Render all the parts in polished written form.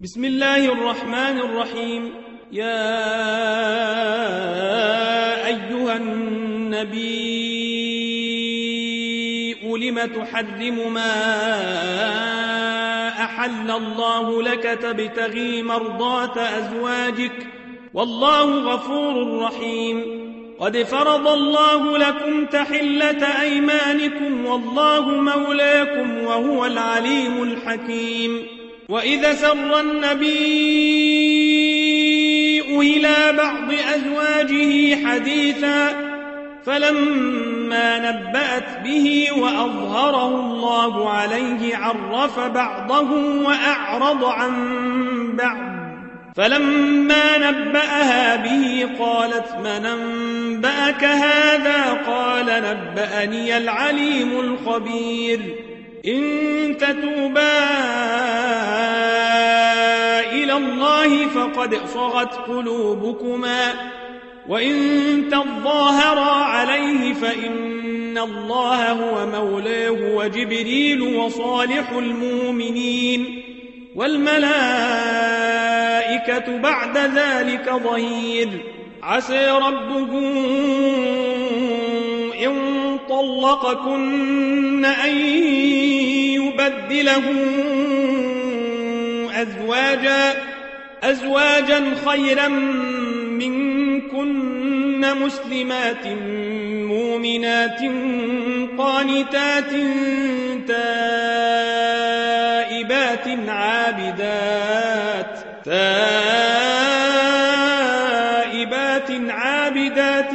بسم الله الرحمن الرحيم. يا أيها النبي لم تحرم ما أحل الله لك تبتغي مرضات أزواجك والله غفور رحيم. قد فرض الله لكم تحلة أيمانكم والله مولاكم وهو العليم الحكيم. وإذا سر النبي إلى بعض أزواجه حديثا فلما نبأت به وأظهره الله عليه عرف بعضه وأعرض عن بعض. فلما نبأها به قالت من أنبأك هذا؟ قال نبأني العليم الخبير. إن تتوبا إلى الله فقد صغت قلوبكما وإن تظاهرا عليه فإن الله هو مولاه وجبريل وصالح المؤمنين والملائكة بعد ذلك ظهير. عسى ربه إن طلقكن أن يبدله أزواجا خيرا منكن مسلمات مؤمنات قانتات تائبات عابدات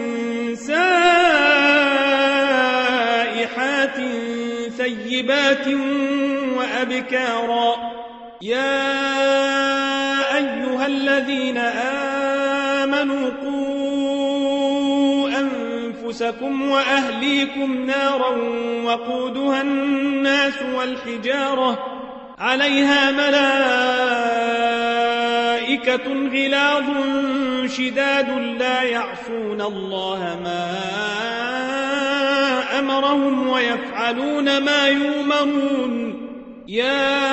سائحات ثيبات وأبكارا. يا أيها الذين آمنوا قوا أنفسكم وأهليكم نارا وقودها الناس والحجارة عليها ملائكة غلاظ شداد لا يعصون الله ما أمرهم ويفعلون ما يؤمرون. يا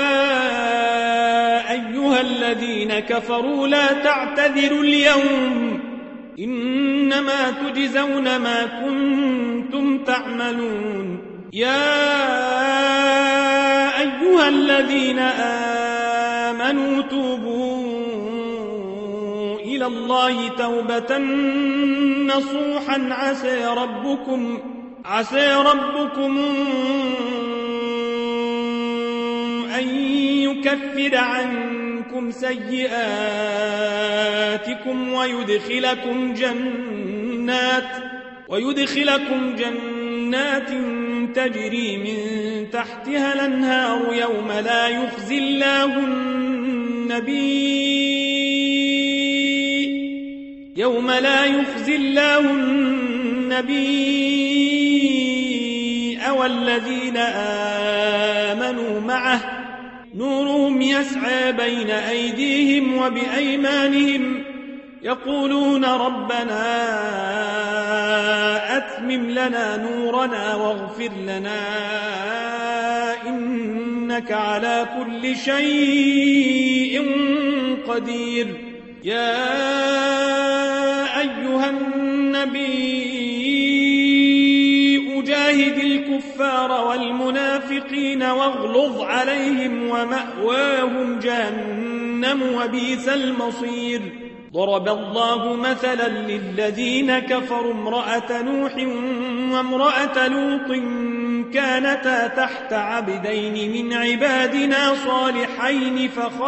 أيها الذين كفروا لا تعتذروا اليوم إنما تجزون ما كنتم تعملون. يا أيها الذين آمنوا توبوا إلى الله توبة نصوحا عسى ربكم أن يكفر عنكم سيئاتكم ويدخلكم جنات تجري من تحتها الأنهار يوم لا يخزي الله النبي والذين آمنوا معه نورهم يسعى بين أيديهم وبأيمانهم يقولون ربنا أتمم لنا نورنا واغفر لنا إنك على كل شيء قدير. يا أيها النبي جاهد الكفار والمنافقين واغلظ عليهم ومأواهم جهنم وبئس المصير. ضرب الله مثلا للذين كفروا امرأة نوح وامرأة لوط كانتا تحت عبدين من عبادنا صالحين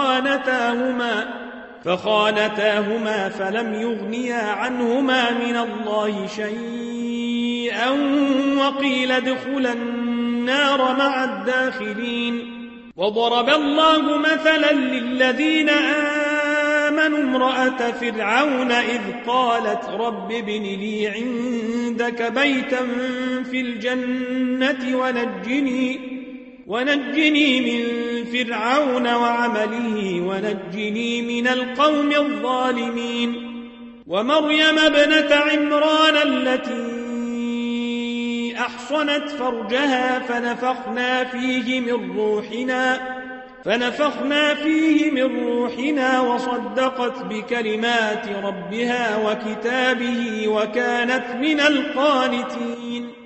فخانتاهما فلم يغنيا عنهما من الله شيئا وقيل ادخلا النار مع الداخلين. وضرب الله مثلا للذين آمنوا امرأة فرعون إذ قالت رب ابن لي عندك بيتا في الجنة ونجني من فرعون وعمله ونجني من القوم الظالمين. ومريم ابنة عمران التي أحصنت فرجها فنفخنا فيه من روحنا فنفخنا فيه من روحنا وصدقت بكلمات ربها وكتابه وكانت من القانتين.